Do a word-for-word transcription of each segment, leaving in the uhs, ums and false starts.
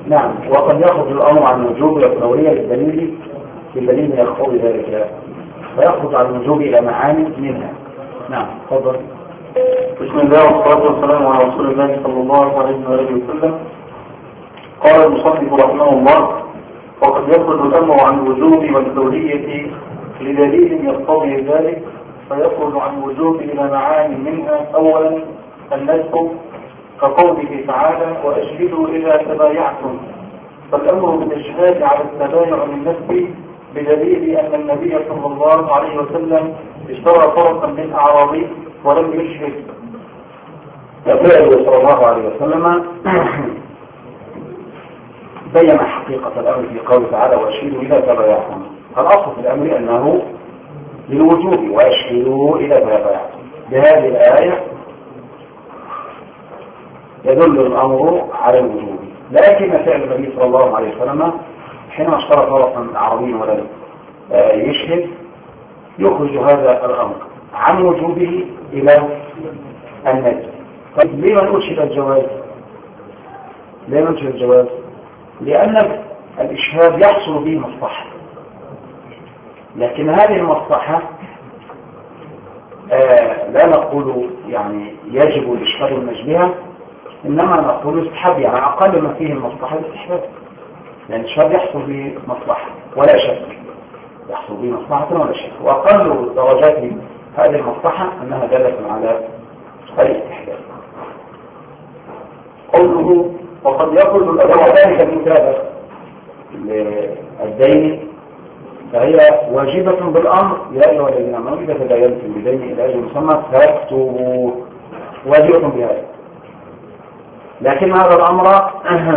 نعم. وقد يخرج الأمر عن الوجوب والفورية للدليل بالدليل يقتضي ذلك، فيخرج عن الوجوب إلى معاني منها. نعم تفضل. بسم الله والصلاة والسلام على رسول الله صلى الله عليه وآله وسلم. قال المصنف رحمه الله: وقد يخرج الأمر عن الوجوب والفورية لدليل يقتضي ذلك، فيخرج عن الوجوب إلى معاني منها. أولا النسخ، كقوله تعالى: وأشهدوا إذا تبايعتم، فالأمر بالإشهاد على التبايع للنسخ بدليل أن النبي صلى الله عليه وسلم اشترى فرسا من أعرابي ولم يشهد. فعله صلى الله عليه وسلم بين حقيقة الأمر في قوله تعالى: وأشهدوا إذا تبايعتم. الأصل في الأمر أنه للوجوب، وأشهدوا إذا تبايعتم. بهذه الآية يدل الأمر على الوجوب، لكن فعل النبي صلى الله عليه وسلم حينما اشترى فرسا عربيا ولم يشهد يخرج هذا الأمر عن وجوبه إلى الندب. طيب ليه ما نقولش الجواز؟ ليه ما نقولش الجواز؟ لأن الإشهاد يحصل به مصلحة، لكن هذه المصلحة آه لا نقول يعني يجب الإشهاد والنجبها، إنما نقول يستحب، يعني أقل ما فيه المصلحة الاستحباب، لأن الإشهاد يحصل به مصلحة ولا شك، يحصل به مصلحة ولا شك، وأقل درجات هذه المصلحة أنها دالة على الاستحباب. قوله: وقد يخرج الأمر ذلك المتابعة للدين فهي واجبة بالأمر: يا أيها الذين آمنوا إذا تداينتم بدين إلى أجل مسمى فاكتبوه، واجبة بهذا. لكن هذا الأمر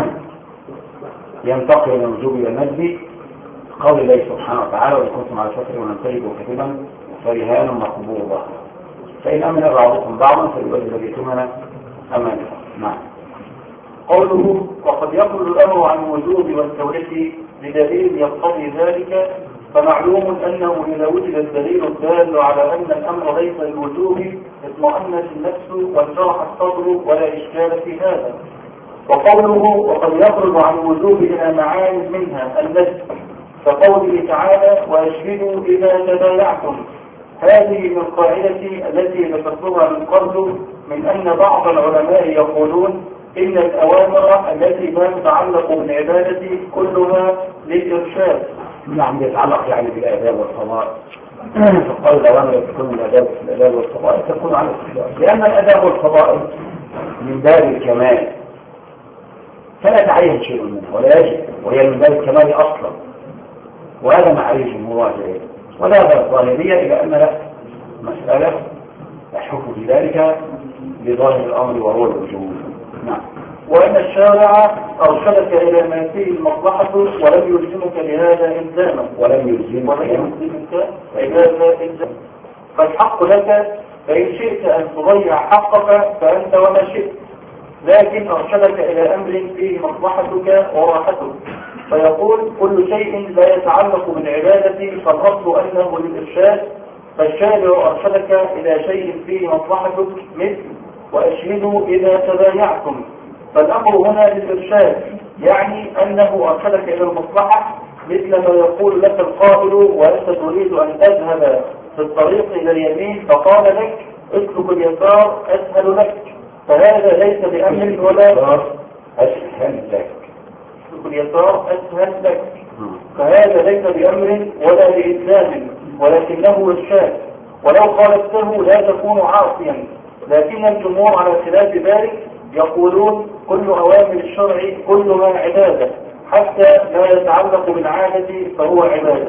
ينتقل من الوجوب إلى الندب قول الله سبحانه وتعالى: وإن كنتم على سفر ولم تجدوا كاتبا فرهان مقبوضة، فإن أمن بعضكم بعضا فليؤدي الذي اؤتمن أمانته. نعم. قوله: وقد يخرج الأمر عن الوجوب والتوريث لدليل يقتضي ذلك، فمعلوم أنه إذا وجد الدليل الدال على أن الأمر ليس للوجوب اطمأنت النفس وانشرح الصدر ولا إشكال في هذا. وقوله: وقد يخرج عن الوجوب إلى معاني منها النسخ، كقوله تعالى: وأشهدوا إذا تبايعتم. هذه من القاعدة التي ذكرتها من قبل، من أن بعض العلماء يقولون إن الأوامر التي لا تتعلق بالعبادة كلها للإرشاد. نعم، يتعلق يعني بالآداب والفضائل، فقال الأوامر تكون الآداب الآداب والفضائل تكون على الاختلاف، لأن الآداب والفضائل من باب الكمال فلا تعين شيء منها ولا يجب، وهي من باب الكمال أصلا، وهذا معرفة جمهور أهل ولا الظاهرية إلى أن لا مسألة يحكم في ذلك بظاهر الأمر وهو الوجوب. نعم. وأن الشارع أرشدك إلى ما فيه المصلحة ولم يلزمك لهذا إلزاما ولم يلزمك لهذا إلزاما فالحق لك، فإن شئت أن تضيع حقك فأنت وما شئت، لكن أرشدك إلى أمر فيه مصلحتك وراحتك، فيقول: كل شيء لا يتعلق بالعبادة فالأصل أنه للإرشاد، فالشارع أرشدك إلى شيء فيه مصلحتك مثل وأشهدوا إذا تبايعتم، فالأمر هنا للإرشاد، يعني أنه أرشدك إلى المصلحة، مثل ما يقول لك القائل وأنت تريد أن تذهب في الطريق إلى اليمين فقال لك: اسلك اليسار أسهل لك، فهذا ليس بأمر ولا أسهل لك، اسلك اليسار أسهل لك، فهذا ليس بأمر ولا لإلزام، ولكنه إرشاد، ولو خالفته لا تكون عاصيا. لكن الجمهور على خلاف ذلك يقولون: كل أوامر الشرع كلها عبادة، حتى لا يتعلق بالعادة فهو عبادة.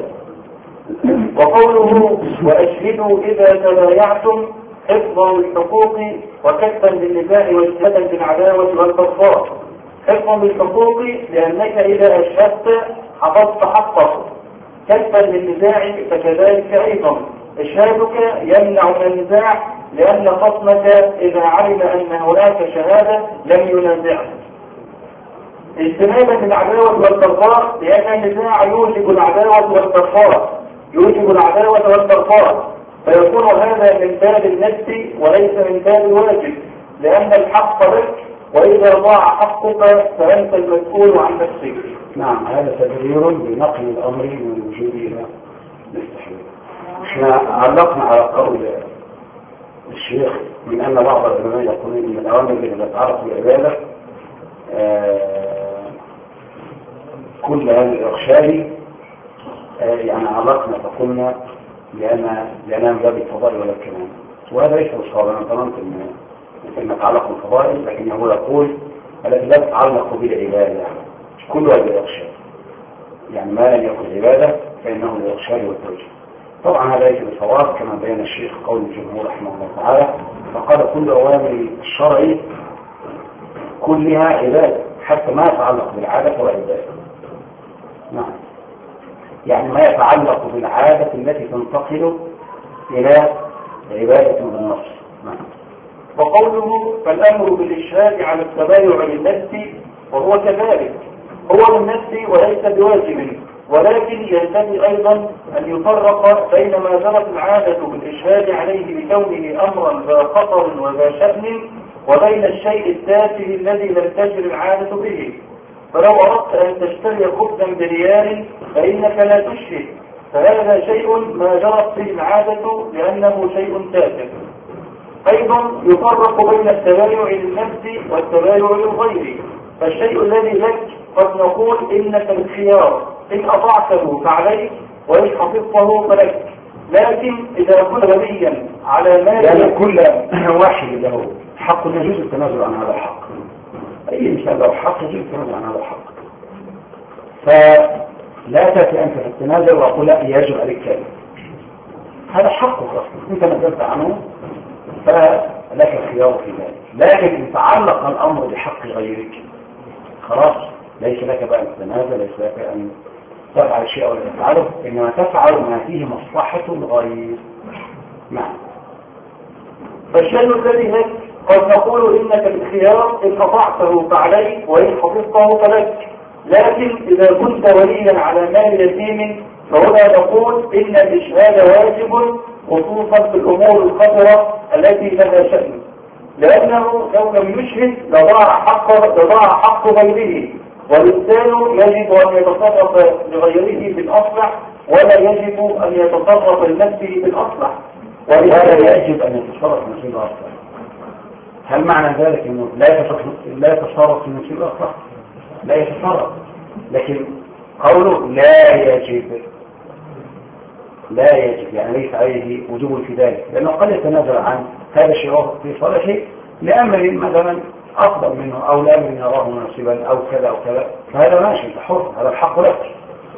وقوله: وأشهدوا إذا تبايعتم حفظا للحقوق وكفا للنزاع واجتهادا بالعداوة والبغضاء. حفظا للحقوق لأنك إذا أشهدت حفظت حقك، كفا للنزاع فكذلك أيضا إشهادك يمنع من النزاع، لأن خصمك إذا علم أن هناك شهادة لم ينازعه. اجتنابا للعداوة والبغضاء لأن النزاع يوجب العداوة والبغضاء يوجب العداوة والبغضاء فيكون هذا من باب النفس وليس من باب الواجب، لأن الحق لك وإذا ضاع حقك فأنت المسؤول عن نفسك. نعم، هذا تبرير بنقل الأمر من الوجود إلى الاستحلال. احنا علقنا على قول الشيخ من أن بعض العلماء يقولون أن الأوامر التي تتعرف بالعبادة آه كل هذا الإرشاد آه يعني علقنا فقلنا لأن لأنها من باب الفضائل ولا الكلام، وهذا ليس بالصواب. أنا ظننت أن أن تعلق بالفضائل، لكنه يقول التي لا تتعلق بالعبادة كلها بالإرشاد، يعني ما لم يكن عبادة فإنه للإرشاد والتوجيه. طبعا هذا ليس بالصواب كما بين الشيخ قول الجمهور رحمه الله تعالى، فقال كل أوامر الشرع كلها عبادة حتى ما يتعلق بالعادة وعبادة. نعم، يعني ما يتعلق بالعادة التي تنتقل إلى عبادة بالنص. نعم. وقوله فالأمر بالإشهاد على التبايع للنفس وهو كذلك، هو للنفس وليس بواجب، ولكن ينبغي أيضا أن يفرق بين ما جرت العادة بالإشهاد عليه بكونه أمرا ذا خطر وذا شأن، وبين الشيء التافه الذي لم تجر العادة به. فلو أردت أن تشتري خبزا بريال فإنك لا تشهد، فهذا شيء ما جرت به العادة لأنه شيء تافه. أيضا يفرق بين التبايع للنفس والتبايع للغير، فالشيء الذي لك قد نقول إنك الخيار، إن أطعته فعليك وإن حفظته فلك، لكن إذا كنت وليا على مال يعني كل واحد له حق يجوز التنازل عن هذا الحق، أي إنسان له حق يجوز التنازل عن هذا الحق، فلا تأتي أنت في التنازل وأقول لا يجب عليك كذا، هذا حقك أصلا أنت نزلت عنه فلك الخيار في ذلك. لكن إن تعلق الأمر بحق غيرك خلاص ليس لك بقى التنازل، ليس لك أن تفعل شيء ولا تفعله، إنما تفعل ما فيه مصلحة الغير. نعم. فالشيء الذي لك قد نقول إنك الخيار، إن أطعته فعليك وإن حفظته فلك، لكن إذا كنت وليا على مال يتيم فهنا نقول إن الإشهاد واجب، خصوصا في الأمور الخطرة التي لها شأن، لأنه لو لم يشهد لضاع حق لضاع حق غيره، والإنسان يجب أن يتصرف لغيره بالأصلح ولا يجب أن يتصرف لنفسه بالأصلح، ولا يجب أن يتصرف لنفسه بالأصلح. هل معنى ذلك أنه لا يتصرف لا يتصرف لنفسه بالأصلح؟ لا يتصرف، لكن قوله لا يجب لا يجب يعني ليس عليه وجوب في ذلك، لأنه قد يتنازل عن هذا الشيء في صالحه لأمر مثلا أفضل منه أو لأمر يراه مناسبا أو كذا أو كذا، فهذا ماشي حر، هذا الحق لك.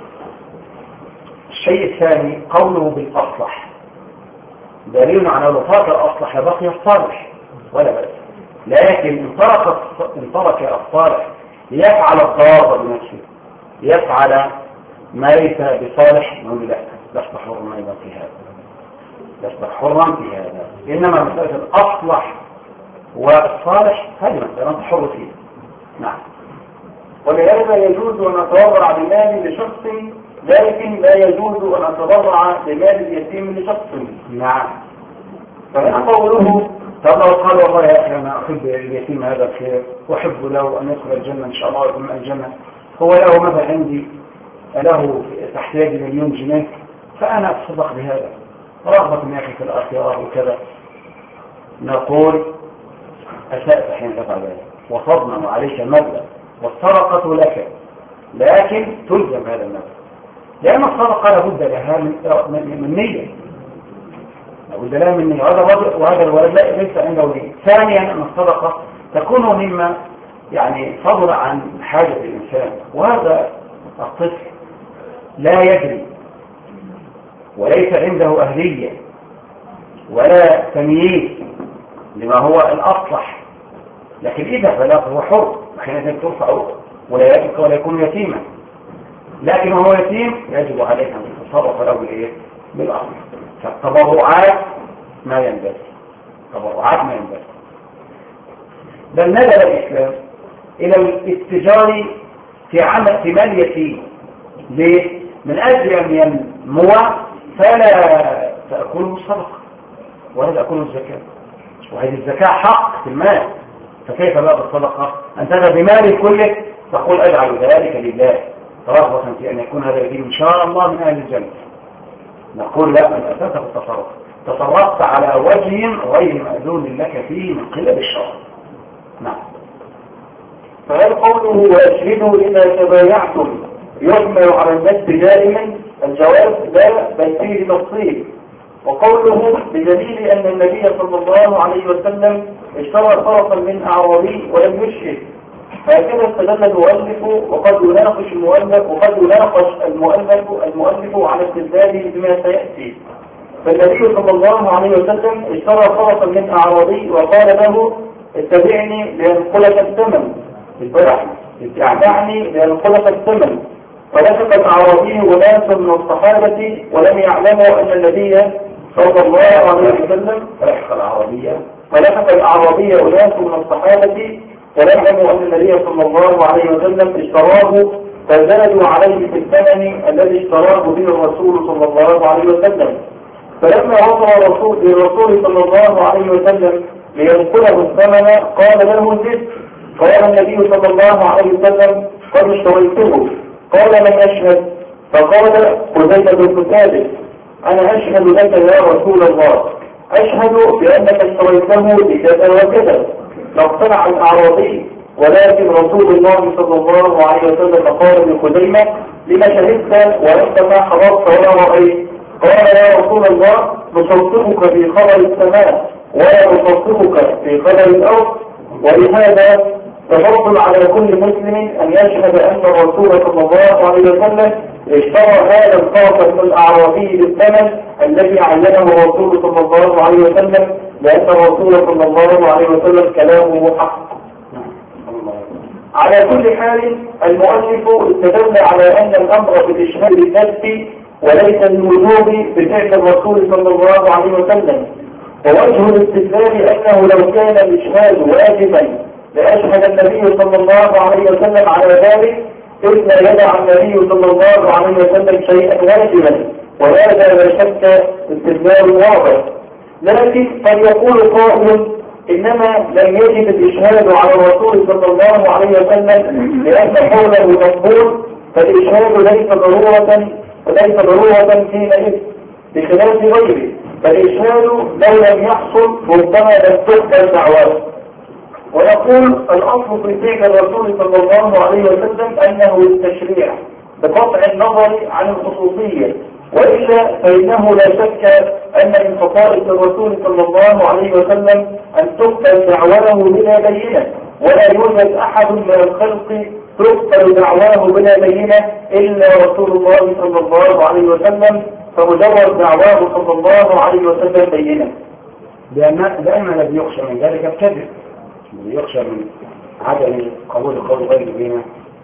الشيء الثاني قوله بالأصلح دليل على وفاة الأصلح بقي الصالح ولا بأس، لكن ان ترك ان ترك الصالح ليفعل الضار بنفسه، ليفعل ما ليس بصالح، نقول لا لست حرا أيضا في هذا، لست حرا في هذا، إنما مسألة الأصلح والصالح هذه مسألة أنت حر فيها. نعم. ولهذا يجوز أن أتبرع بمال لشخص، لكن لا يجوز أن أتبرع بمال اليتيم لشخص. نعم. فأنا قوله طب لو قال والله يا أخي أنا أحب اليتيم هذا الخير وأحب له أن يدخل الجنة إن شاء الله ويكون من الجنة، هو له مثلا عندي له تحتاج مليون جنيه فأنا أتصدق بهذا رغبة يا أخي في الآخرة وكذا، نقول أسأت حين تفعل ذلك وتضمن عليك المبلغ والسرقة لك، لكن تلزم هذا المبلغ، لأن السرقة لابد لها من, من نية، لابد لها من نية، وهذا الولد ليس عنده نية. ثانيا أن السرقة تكون مما يعني فضل عن حاجة الإنسان، وهذا الطفل لا يدري وليس عنده أهلية ولا تمييز لما هو الأصلح، لكن إذا بلغ هو حر حينئذ ترفع ولا يجب ولا يكون يتيما، لكن هو يتيم يجب عليه أن يتصرف له بالإيه؟ بالأصل. فالتبرعات ما ينبغي، تبرعات ما ينبغي، بل ندب الإسلام إلى الاتجار في عمل في مال يتيم. ليه؟ من أجل أن ينمو فلا تأكله الصدقة ولا تأكله الزكاة، وهذه الزكاة حق في المال، فكيف بقى بالصدقة؟ أنت بمال كله تقول أجعل ذلك لله رغبة في أن يكون هذا الدين إن شاء الله من أهل الجنة. نقول لا، الأساس في التصرف، تصرفت على وجه غير مأذون لك فيه من قبل الشرع. نعم. فهل قوله وأشهدوا إذا تبايعتم يحمل على النسب دائما؟ الجواب لا، بل فيه تفصيل. وقوله بدليل أن النبي صلى الله عليه وسلم اشترى طرفا من أعرابي ولم يشهد، هكذا استدل المؤلف وقد يناقش المؤلف وقد يناقش المؤلف المؤلف على استدلاله بما سيأتي. فالنبي صلى الله عليه وسلم اشترى طرفا من أعرابي وقال له اتبعني لينقلك الثمن، اتبعني لينقلك الثمن. فلحق الأعرابي وناس من الصحابة ولم يعلموا أن النبي صلى الله عليه وسلم فلحق الأعرابية فلحق الأعرابي وناس من الصحابة ولم يعلموا أن النبي صلى الله عليه وسلم اشتراه، فزادوا عليه في الثمن الذي اشتراه به الرسول صلى الله عليه وسلم. فلما وصل الرسول للرسول صلى الله عليه وسلم لينقله الثمن قال له زد. قال النبي صلى الله عليه وسلم قد اشتريته. قال من يشهد؟ فقال حذيفة بن ثابت أنا أشهد لك يا رسول الله، أشهد بأنك اشتريته بكذا وكذا. فاقتنع الأعرابي، ولكن رسول الله صلى الله عليه وسلم قال لخزيمة لما شهدت وأنت ما حضرت ولا رأيت؟ قال يا رسول الله نصدقك في خبر السماء ولا نصدقك في خبر الأرض. ولهذا تفضل على كل مسلم أن يشهد أن الرسول صلى الله عليه وسلم اشترى هذا الخاطر الأعرابي بالثمن الذي عينه الرسول صلى الله عليه وسلم، لأن الرسول صلى الله عليه وسلم كلامه حق. على كل حال المؤلف استدل على أن الأمر بالإشهاد بالنفس وليس الوجوب بفعل الرسول صلى الله عليه وسلم. ووجه الاستدلال أنه لو كان الإشهاد واجبا لأشهد النبي صلى الله عليه وسلم على ذلك، إذ لا يدع النبي صلى الله عليه وسلم شيئا واجبا، وهذا لا شك استدلال واضح. لكن قد يقول قائل إنما لم يجب الإشهاد على الرسول صلى الله عليه وسلم لأن قوله مقبول، فالإشهاد ليس ضرورة وليس ضرورة حينئذ بخلاف غيره. فالإشهاد لو لم يحصل ربما لم تقبل دعواه. ونقول الأصل في فعل الرسول صلى الله عليه وسلم أنه التشريع بقطع النظر عن الخصوصية، وإلا فإنه لا شك أن من خصائص الرسول صلى الله عليه وسلم أن تقبل دعواه بلا بينة، ولا يوجد أحد من الخلق تقبل دعواه بلا بينة إلا رسول الله صلى الله عليه وسلم، فمجرد دعواه صلى الله عليه وسلم بينة. لأن الذي يخشى من ذلك الكذب، الذي يخشى من عدم قبول قول غير بينة،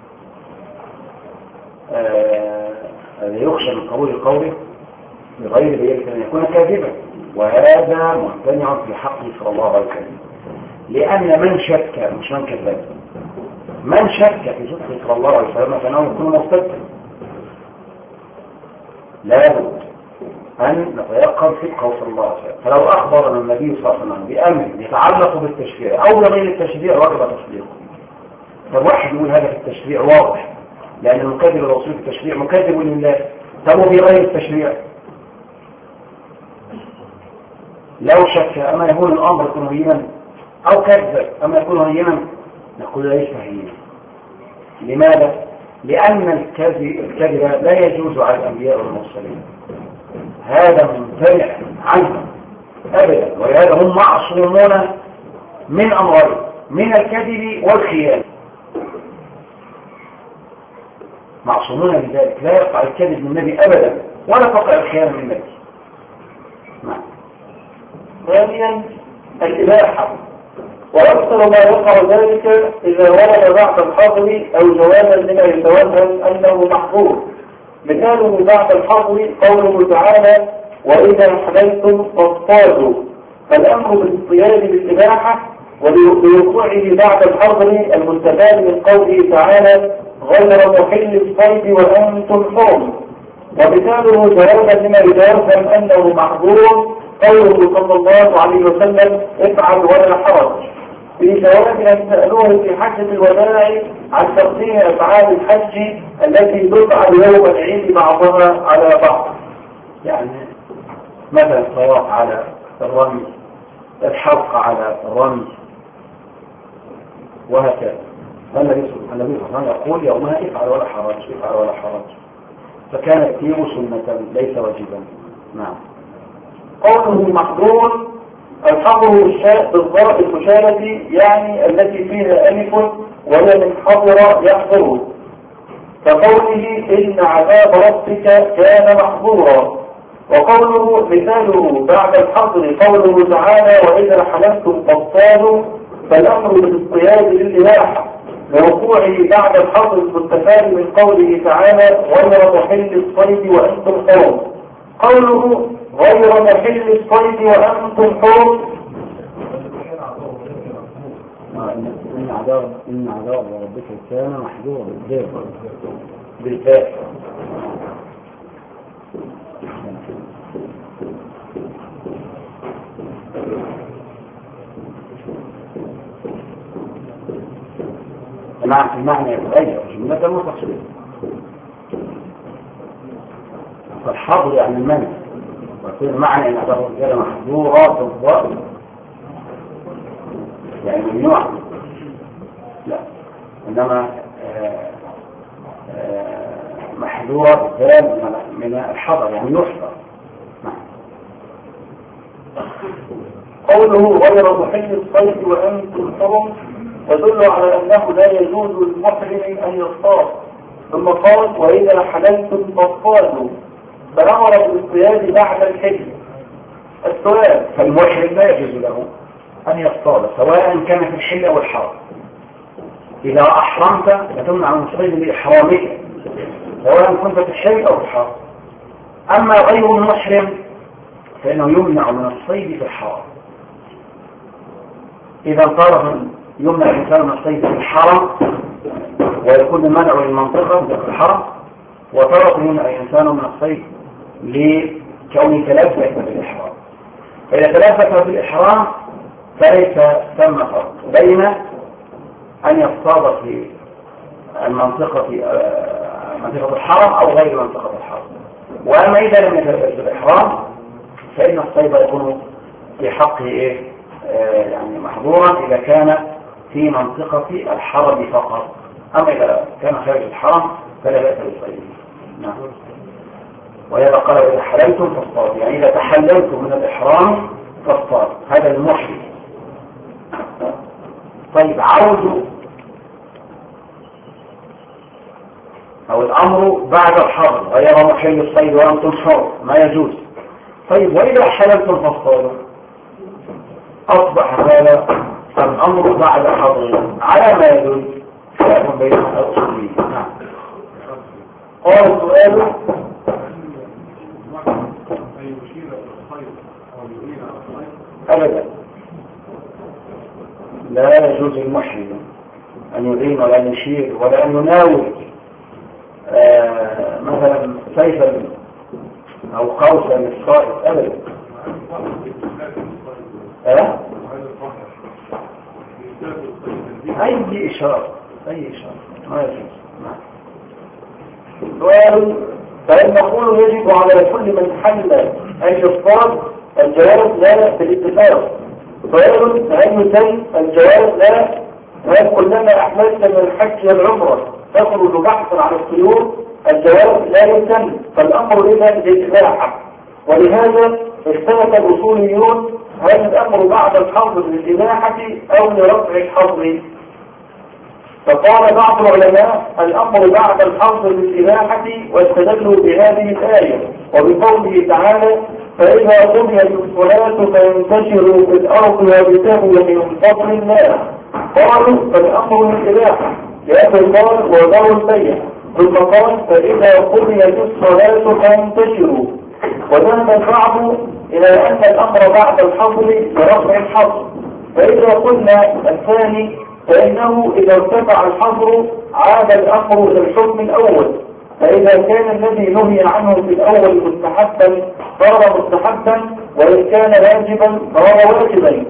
الذي يخشى من قبول قوله بغير بينة أن يكون كاذبا، وهذا ممتنع في حقه صلى الله عليه وسلم. لأن من شك مش من كذب، من شك في صدقه صلى الله عليه وسلم فإنه يكون مصدقا. لابد أن نتيقن صدقه صلى الله عليه وسلم. فلو أخبرنا النبي صلى الله عليه وسلم بأمر يتعلق بالتشريع أو بغير التشريع وجب تصديقه. فالواحد يقول هذا في التشريع واضح، لأن المكذب الرسول في التشريع مكذب لله. طب وبغير التشريع لو شك أما يكون الأمر يكون هينا أو كذب أما يكون هينا، نقول ليس هينا. لماذا؟ لأن الكذب لا يجوز على الأنبياء والمرسلين، هذا ممتنع عنه أبدا، ولهذا هم معصومون من أمرين، من الكذب والخيانة، معصومون من ذلك. لا يقع الكذب من النبي أبدا ولا تقع الخيانة من النبي. نعم. ثانيا الإباحة، وأكثر ما يقع ذلك إذا ورد بعد الحظر أو جوازا لما يتوهم أنه محظور. مثاله بعد الحظر قوله تعالى وإذا حللتم فاصطادوا، فالأمر بالاصطياد بالإباحة وبوقوعه بعد الحظر المستفاد من قوله تعالى غير محل الصيد وأنتم حرم. ومثاله جوازا لما يتوهم أنه محظور قوله صلى الله عليه وسلم افعل ولا حرج. في جواب أن سألوه في حجة الوداع عن تقسيم أفعال الحج التي تفعل يوم العيد بعضها على بعض. يعني مثلا الطواف على الرمي، الحلق على الرمي، وهكذا. النبي صلى الله عليه وسلم يقول يومها افعل ولا حرج، افعل ولا حرج، فكان التيم سنة ليس واجبا. نعم. قوله محظور الحظر بالضرب المشارة يعني التي فيها ألف وهي من حظر يحضر، كقوله إن عذاب ربك كان محظورا. وقوله مثاله بعد الحظر قوله تعالى وإذا حلفتم فاصطادوا، فالأمر بالاصطياد للإباحة لوقوعه بعد الحظر المستفاد من قوله تعالى غير محل الصيد وأنتم حرم. قوله غير محل الصيد وأنتم حرم إن عذاب إن عذاب ربك كان محظورا بالفعل. المعنى يتغير جملة متصلة. فالحظر يعني المنع، ويكون معنى ان هذا الرجال محظورات الضرب يعني ممنوع، لا، انما محظورة الضرب من الحظر يعني يحظر. قوله غير محل الصيد وأنتم حرم تدل على أنه لا يجوز للمحرم أن يصطاد، ثم قال وإذا حللتم فاصطادوا، فأمر بالاصطياد بعد الحل. السؤال: فالمحرم لا يجوز له أن يصطاد سواء كان في الحل أو الحرم. إذا أحرمت فتمنع من الصيد لإحرامك سواء كنت في الحل أو في الحرم. أما غير المحرم فإنه يمنع من الصيد في الحرم. إذا طرف يمنع الإنسان من الصيد في الحرم ويكون المنع للمنطقة في الحرم، وطرف يمنع الإنسان من الصيد لكونه تلبس بالإحرام. فإذا تلبس بالإحرام فليس ثم فرق بين أن يصطاد في المنطقة في منطقة الحرم أو غير منطقة الحرم. وأما إذا لم يتلبس بالإحرام فإن الصيد يكون في حقه إيه؟ آه يعني محظورا إذا كان في منطقة الحرم فقط. أما إذا كان خارج الحرم فلا بأس بالصيد. نعم. وإذا قال إذا حللتم فاصطادوا، يعني إذا تحللتم من الإحرام فاصطادوا، هذا المحرم. طيب عود أو الأمر بعد الحرم غير محل الصيد وأنتم حر ما يجوز. طيب وإذا حللتم فاصطادوا أصبح هذا الأمر بعد حظر على ما يدل خلاف بين الأصولين. نعم. قال سؤال: أبدا لا يجوز المحرم أن يدين ولا أن يشير ولا أن يناول آه مثلا سيفا أو قوسا للصائد أبدا. أه؟ أي إشارة أي إشارة ما يجوز. سؤال: فإن نقول يجب على كل من حل أن يصطاد؟ الجواب لا بالاتفاق. سؤال: فهل يتم؟ الجواب لا. هل كلما أحللت من الحج والعمرة تخرج بحثا عن الطيور؟ الجواب لا يتم، فالأمر إذا بالإباحة. ولهذا اختلف الأصوليون هل الأمر بعد الحظر للإباحة أو لرفع الحظر؟ فقال بعض العلماء الأمر بعد الحظر للإباحة، واستدلوا بهذه الآية وبقوله تعالى فإذا قضيت الصلاة فينتشروا في الأرض وابتغوا من فضل الله. قالوا فالأمر للإباحة لأنه قال وذروا البيع، ثم قال فإذا قضيت الصلاة فينتشروا. وذهب البعض إلى أن الأمر بعد الحظر برفع الحظر. فإذا قلنا الثاني فإنه إذا ارتفع الحظر عاد الأمر إلى الحكم الأول، فإذا كان الذي نهي عنه في الأول مستحبا صار مستحبا، وإن كان واجبا صار واجبا.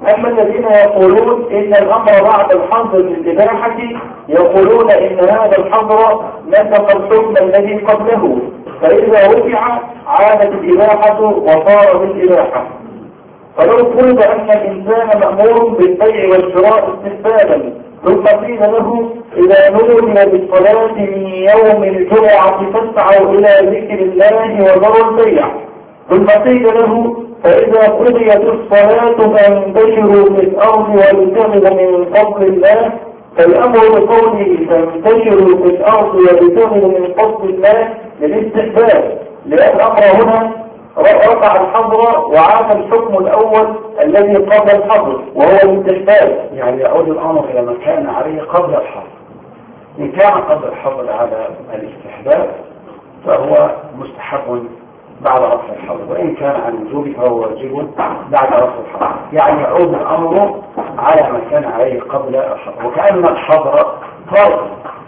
أما الذين يقولون إن الأمر بعد الحظر للإباحة يقولون إن هذا الحظر نسخ الحكم الذي قبله، فإذا رفع عادت الإباحة وصار بالإباحة. فلو فرض أن الإنسان مأمور بالبيع والشراء استحبابا ثم قيل له إذا نودي بالصلاة من يوم الجمعة فاسعوا إلى ذكر الله وذروا البيع، ثم قيل له فإذا قضيت الصلاة فانتشروا في الأرض وابتغوا من فضل الله، فالأمر بقوله فانتشروا في الأرض وابتغوا من فضل الله للاستحباب، لأن الأمر هنا رفع الحظر وعاد الحكم الأول الذي قبل الحظر وهو الاستحباب. يعني يعود الأمر إلى ما كان عليه قبل الحظر. إن كان قبل الحظر على الاستحباب فهو مستحب بعد رفع الحظر، وإن كان عن وجوب فهو واجب بعد رفع الحظر. يعني يعود الأمر على ما كان عليه قبل الحظر، وكأن الحظر فرض.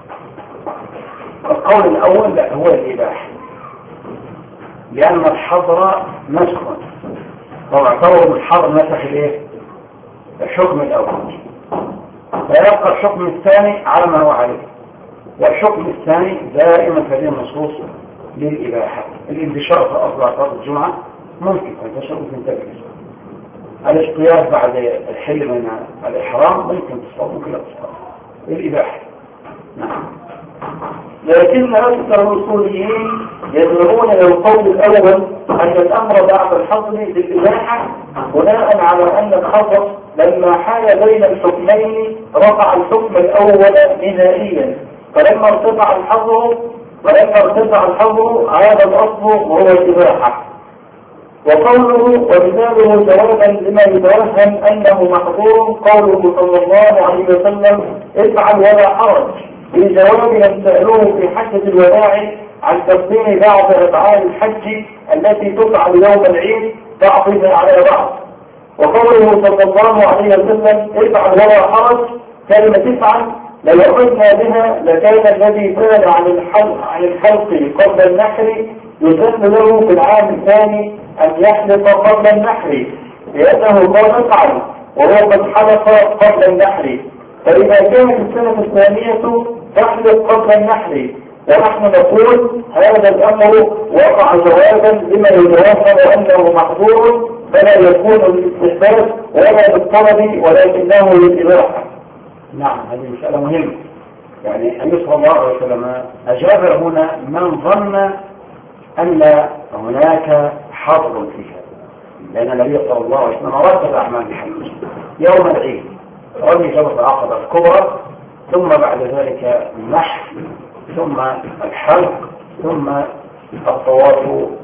القول الأول لا هو الإباحة، لأن الحظر نسخ، فاعتبروا الحظر نسخ الايه؟ الحكم الأول، فيبقى الحكم الثاني على ما هو عليه، والحكم الثاني دائما في هذه النصوص للإباحة. الانتشار في أصل صلاة الجمعة ممكن ينتشر وتنتبه، الاصطياد بعد الحل من الإحرام ممكن تصاب ممكن لا تصاب، الإباحة. نعم. لكن أكثر الأصوليين يدعون إلى القول الأول أن الأمر بعد الحظر للإباحة بناء على أن الحظر لما حال بين الحكمين رفع الحكم الأول نهائيا، فلما ارتفع الحظر ولما ارتفع الحظر عاد الأصل وهو الإباحة. وقوله ومثاله جوابا لما يتوهم أنه محظور قوله صلى الله عليه وسلم افعل ولا حرج، في جواب لم سألوه في حجة الوداع عن تقديم بعض أفعال الحج التي تفعل يوم العيد بعضها على بعض. وقوله صلى الله عليه وسلم افعل ولا حرج، كلمة افعل لو أخذنا بها لكان الذي كان عن الحلق عن الحلق قبل النحر يسن له في العام الثاني أن يحلق قبل النحر، لأنه قال افعل وهو قد حلق قبل النحر، فإذا كانت السنة الثانية تحلق قبل النحر، ونحن نقول هذا الأمر وقع جوابا لما يتوهم أنه محظور، فلا يكون للاستحباب ولا للطلب ولكنه للإباحة. نعم، هذه مسألة مهمة. يعني النبي صلى الله عليه وسلم أجاب هنا من ظن أن هناك حظر فيها، لأن النبي صلى الله عليه وسلم رتب أعمال الحج يوم العيد، رمي جمرة العقبة الكبرى، ثم بعد ذلك النحر، ثم الحلق، ثم الطواف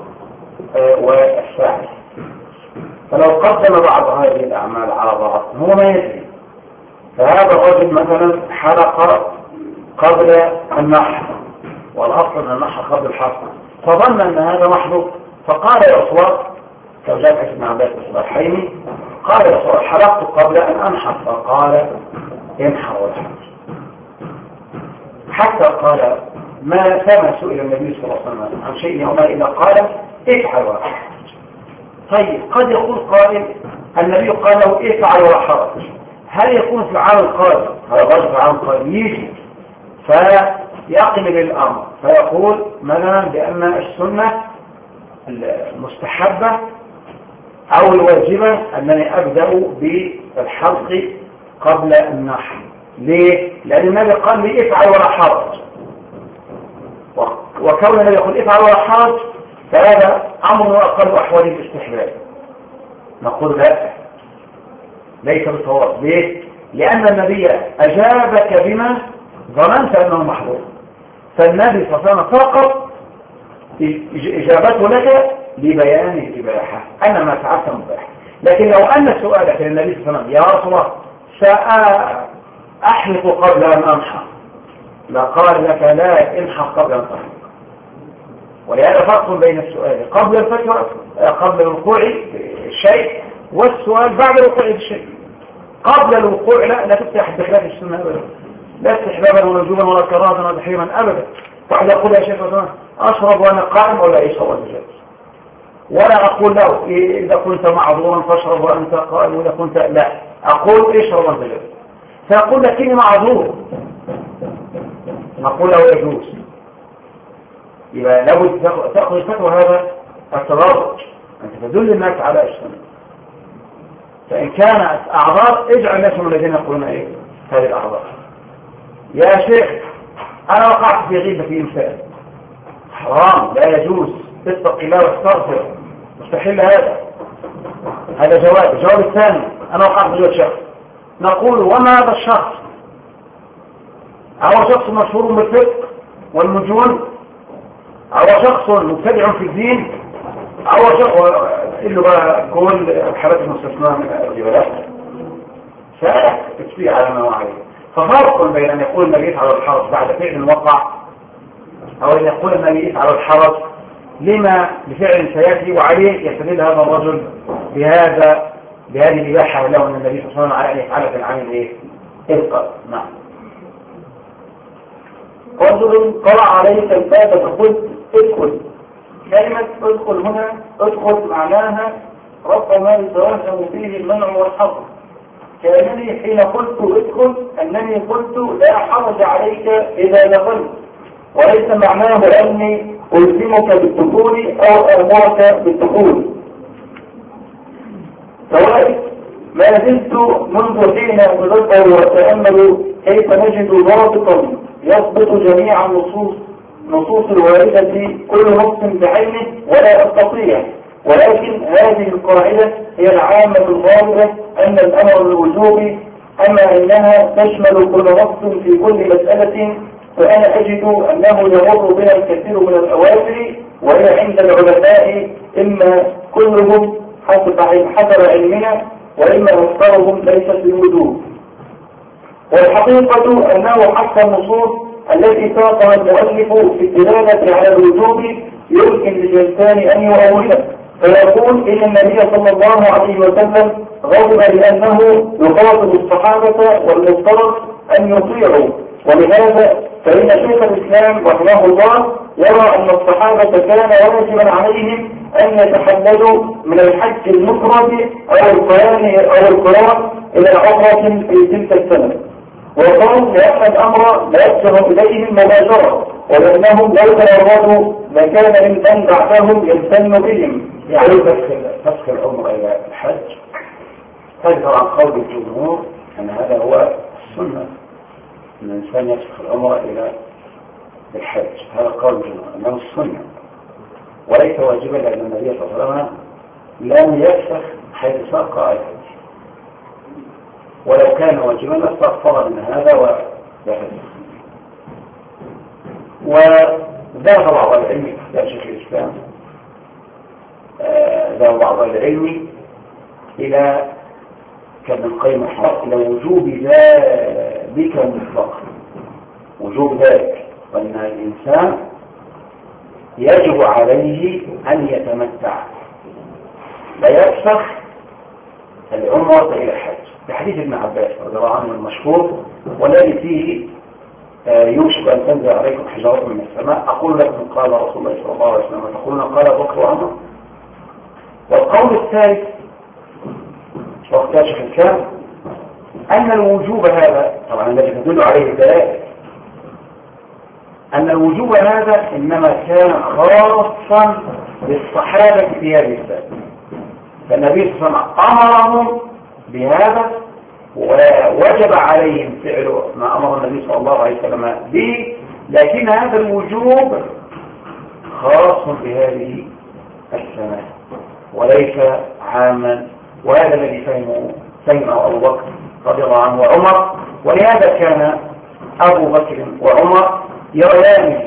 والسعي. فلو قدم بعض هذه الأعمال على بعض هو ما يدري، فهذا الرجل مثلا حلق قبل النحر، والأصل أن النحر قبل الحلق، فظن أن هذا محظور، فقال يا أصوات كوجاب ابن عباس الصالحيني قال يا أصوات حلقت قبل أن أنحر، فقال انحر والحج. حتى قال ما كما سئل النبي صلى الله عليه وسلم عن شيء يوما إلا قال افعل ولا حرج. طيب قد يقول قائل النبي قال له افعل ولا حرج، هل يكون في العام القادم هذا الرجل في العام القادم يجي فيقلب الأمر فيقول مثلا بأن السنة المستحبة أو الواجبة أنني أبدأ بالحلق قبل النحر؟ ليه؟ لأن النبي قال لي افعل ولا حرج، وكون النبي يقول افعل ولا حرج فهذا أمر أقل أحوال الاستحباب. نقول لا، ليس بالصواب. ليه؟ لأن النبي أجابك بما ظننت أنه محظور، فالنبي صلى الله عليه وسلم فقط إجابته لك لبيان الإباحة أن ما فعلت مباح. لكن لو أن سؤالك للنبي صلى الله عليه وسلم يا رسول الله سأحلق قبل أن أنحر، لقال لك لا انحر قبل أن تحلق. ولهذا فرق بين السؤال قبل الفتوى قبل الوقوع الشيء والسؤال بعد الوقوع الشيء. قبل الوقوع لا لا تفتح بخلاف السنة أبدا، لا استحبابا ولا وجوبا ولا كراهة ولا تحريما أبدا. واحد يقول يا شيخ مثلا أشرب وأنا قائم ولا إيش هو الجائز؟ ولا أقول له إذا كنت معذورا فاشرب وأنت قائم، وإذا كنت لا، أقول اشرب وأنت جالس. فيقول لكني معذور، نقول له يجوز. يبقى لابد تأخذ الفتوى هذا التدرج، أنت تدل الناس على السنة. فإن كانت أعذار اجعل الناس من الذين يقولون إيه هذه الأعذار. يا شيخ أنا وقعت في غيبة في إنسان، حرام لا يجوز، اتق الله واستغفر، مستحيل هذا. هذا جواب. الجواب الثاني أنا وقعت في غيبة شخص، نقول وما هذا الشخص؟ أو شخص مشهور بالفقه والمجون، أو شخص مبتدع في الدين، أو شخص اللي بقى كل الحالات المستثناء من الجبلات فلا تكفي على ما هو عليه. ففرق بين أن يقول الميت على الحرج بعد فعل وقع، أو أن يقول الميت على الحرج لما لفعل سيأتي وعليه يستدل هذا الرجل بهذا بهذه الإباحة له من النبي صلى الله عليه وسلم على أن يفعل في العين إيه؟ إلقاء. نعم. رجل قرأ عليك الباب فقلت ادخل. كلمة ادخل هنا ادخل معناها رفع ما يتوهم فيه المنع والحظر، كأنني حين قلت ادخل أنني قلت لا حرج عليك إذا دخلت، وليس معناه أني ألزمك بالدخول أو أمرك بالدخول. سواء ما زلت منذ حين أتدبر وأتأمل كيف نجد ضابطا يضبط جميع النصوص نصوص الواردة كل نص بعينه ولا أستطيع، ولكن هذه القاعدة هي العامة الغالبة أن الأمر الوجوب، أما أنها تشمل كل نص في كل مسألة، فأنا أجد أنه يمر بها الكثير من الأوامر، وهي عند العلماء إما كلهم حسب حسب علمنا، وإما أكثرهم ليست بالوجوب. والحقيقة أنه حتى النصوص التي ساقها المؤلف في الدلالة على الوجوب يمكن للإنسان أن يؤولها، فيقول إن النبي صلى الله عليه وسلم غضب لأنه يخاطب الصحابة والمفترض أن يطيعوا، ولهذا فإن شيخ الإسلام رحمه الله يرى أن الصحابة كان واجبا عليهم أن يتحللوا من الحج المفرد أو القران أو القران إلى عمرة في تلك السنة، وقال لأن الأمر لا يسر إليهم مباشرة، ولأنهم لو تمردوا لكان من بعدهم يمتن بهم. يعني فسخ العمر إلى الحج تذكر عن قول الجمهور أن هذا هو السنة، أن الإنسان يفسخ العمر إلى الحج، هذا قول الجمهور أنه السنة وليس واجبا، لأن النبي صلى الله عليه وسلم لم يفسخ حيث ساق الحج، ولو كان واجبا لاستغفر من هذا ويفسخ. وذهب بعض العلم يا شيخ الإسلام ذهب بعض العلم إلى كابن القيم الحق إلى وجوب ذلك المطلق، وجوب ذلك، وأن الإنسان يجب عليه أن يتمتع لا يفسخ العمرة إلى الحج، بحديث ابن عباس رضي الله عنه المشهور والذي فيه يوشك أن تنزل عليكم حجارة من السماء، أقول لكم قال رسول الله صلى الله عليه وسلم وتقولون قال أبو بكر وعمر. والقول الثالث واختار شيخ الإسلام أن الوجوب هذا طبعا الذي تدل عليه الدلائل أن الوجوب هذا إنما كان خاصا بالصحابة في هذه السنة، فالنبي صلى الله عليه وسلم أمرهم بهذا ووجب عليهم فعل ما أمر النبي صلى الله عليه وسلم به، لكن هذا الوجوب خاص بهذه السنة وليس عاما، وهذا الذي فهمه فهمه أبو بكر رضي الله عنه وعمر، ولهذا كان أبو بكر وعمر يريان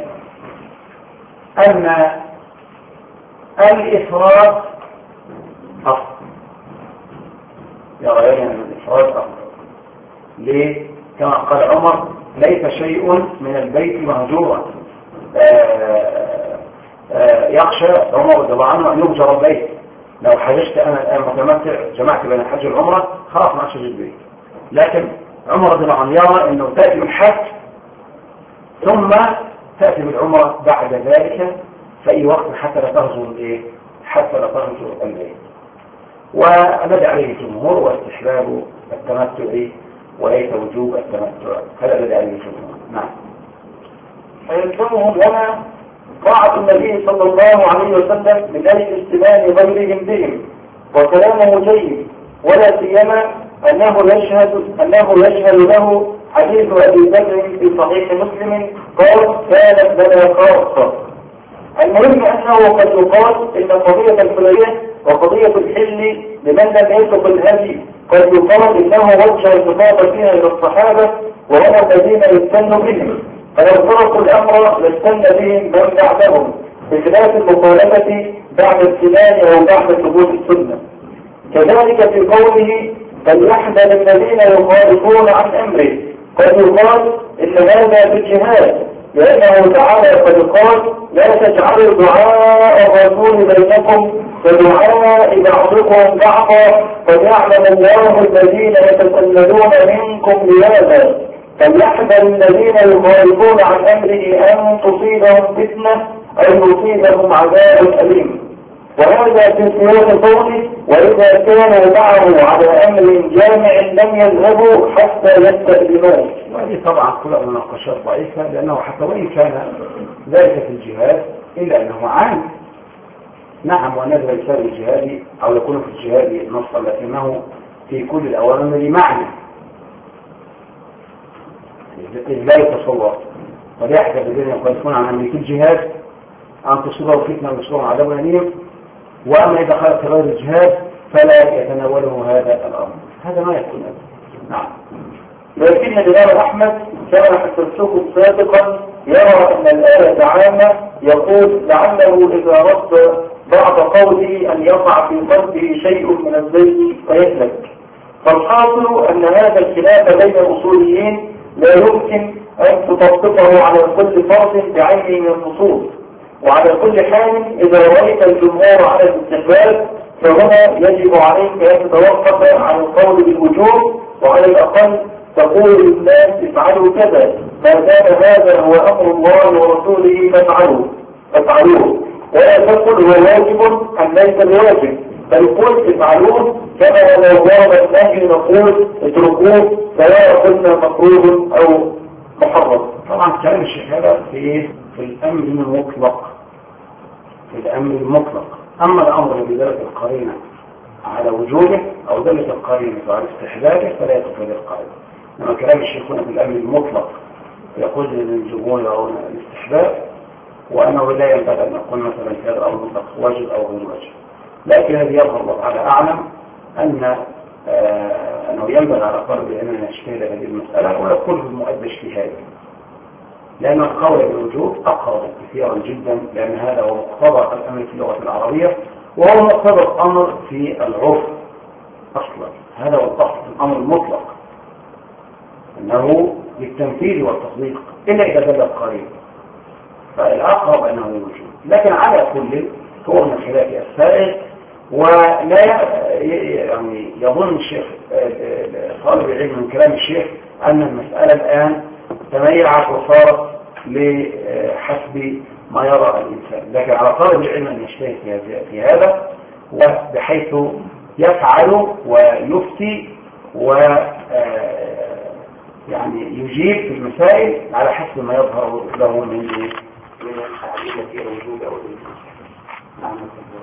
أن الإفراد أفضل، يريان أن الإفراد أفضل. ليه؟ كما قال عمر ليس شيء من البيت مهجورا، يخشى عمر رضي الله عنه أن يهجر البيت، لو حججت أنا الآن متمتع جمعت بين الحج والعمرة خلاص ما أحتاج البيت، لكن عمر رضي الله عنه يرى أنه تأتي بالحج ثم تأتي بالعمرة بعد ذلك في أي وقت حتى لا تهجر الإيه؟ حتى لا تنظر البيت. والذي عليه الجمهور واستحباب التمتع وليس وجوب التمتع، هذا الذي عليه الجمهور. نعم. فيلزمهم لنا طاعة النبي صلى الله عليه وسلم من أجل استماع غيرهم بهم، وكلامه جيد، ولا سيما أنه يشهد أنه يشهد له حديث أبي بكر في صحيح مسلم قال: كانت لنا خاصة. المهم أنه قد يقال إن قضية الحرية وقضية الحل لمن لم يسق الهدي قد يقال إنه وجه الخطاب فيها إلى الصحابة وهم الذين يستنوا بهم، فلو تركوا الأمر لاستنى بهم من بعدهم، بخلاف المخالفة بعد السنان أو بعد ثبوت السنة. كذلك في قوله: فليحذر الذين يخالفون عن أمره، قد يقال إن هذا بالجهاد، لأنه تعالى قد قال: لا تجعلوا دعاء الرسول بينكم كدعاء بعضكم بعضا قد يعلم الله الذين يتسللون منكم لهذا، فليحذر الذين يخالفون عن أمره أن تصيبهم فتنة أو يصيبهم عذاب أليم. وهذا في سياق قوله: وإذا كانوا معه على أمر جامع لم يذهبوا حتى يستأذنوه. وهذه طبعا كلها مناقشات ضعيفة، لأنه حتى وإن كان ذلك في الجهاد إلا أنه عام. نعم، ونزل الإنسان الجهادي أو يكون في الجهاد نصا، لكنه في كل الأوامر معنى لا يتصور. وليحذر الذين يخالفون عن أمر في الجهاد أن تصيبه فتنة ويصيبهم عذاب أليم، وأما إذا خالف غير الجهاد فلا يتناوله هذا الأمر. هذا ما يكون أبدا. نعم. لكن الإمام أحمد كما حسبته سابقا يرى أن الآية عامة، يقول: لعله إذا رد بعض قوله أن يقع في قلبه شيء من الزيت فيهلك. فالحاصل أن هذا الخلاف بين الأصوليين لا يمكن أن تطبقه على كل فرد بعينه من النصوص. وعلى كل حال إذا رأيت الجمهور على الاستحباب فهنا يجب عليك أن تتوقف عن القول بالوجوب، وعلى الأقل تقول للناس افعلوا كذا، ما دام هذا هو أمر الله ورسوله فافعلوه فافعلوه ولا تقل هو واجب أم ليس بواجب، بل قل افعلوه كما لو ورد النهي نقول اتركوه سواء قلنا مكروه أو محرم. طبعا كلام الشيخ هذا في في الأمر المطلق، في الأمر المطلق. أما الأمر الذي دلت القرينة على وجوبه أو دلت القرينة على استحبابه فلا يدخل القاعدة. لما كلام الشيخ هنا في الأمر المطلق يقول للجمهور أو الاستحباب، وأنه لا ينبغي أن نقول مثلا في هذا الأمر المطلق واجب أو غير واجب. لكن الذي يظهر الله تعالى أعلم أن آه أنه ينبغي على طالب العلم أن يجتهد هذه المسألة ويقول بالمؤدى اجتهاد، لأن القول بالوجوب أقرب كثيرا جدا، لأن هذا هو مقتضى الأمر في اللغة العربية وهو مقتضى الأمر في العرف أصلا. هذا هو الأصل في الأمر المطلق، أنه للتنفيذ والتصديق إلا إذا دل القرين، فالأقرب أنه الوجوب. لكن على كل هو من خلاف السائل، ولا يعني يظن الشيخ طالب العلم من كلام الشيخ أن المسألة الآن تميعت وصارت لحسب ما يرى الإنسان، لكن على طالب العلم أن يجتهد في هذا وبحيث يفعل ويفتي و يعني يجيب في المسائل على حسب ما يظهر له من من الحديث في الوجود أو الوجود. نعم.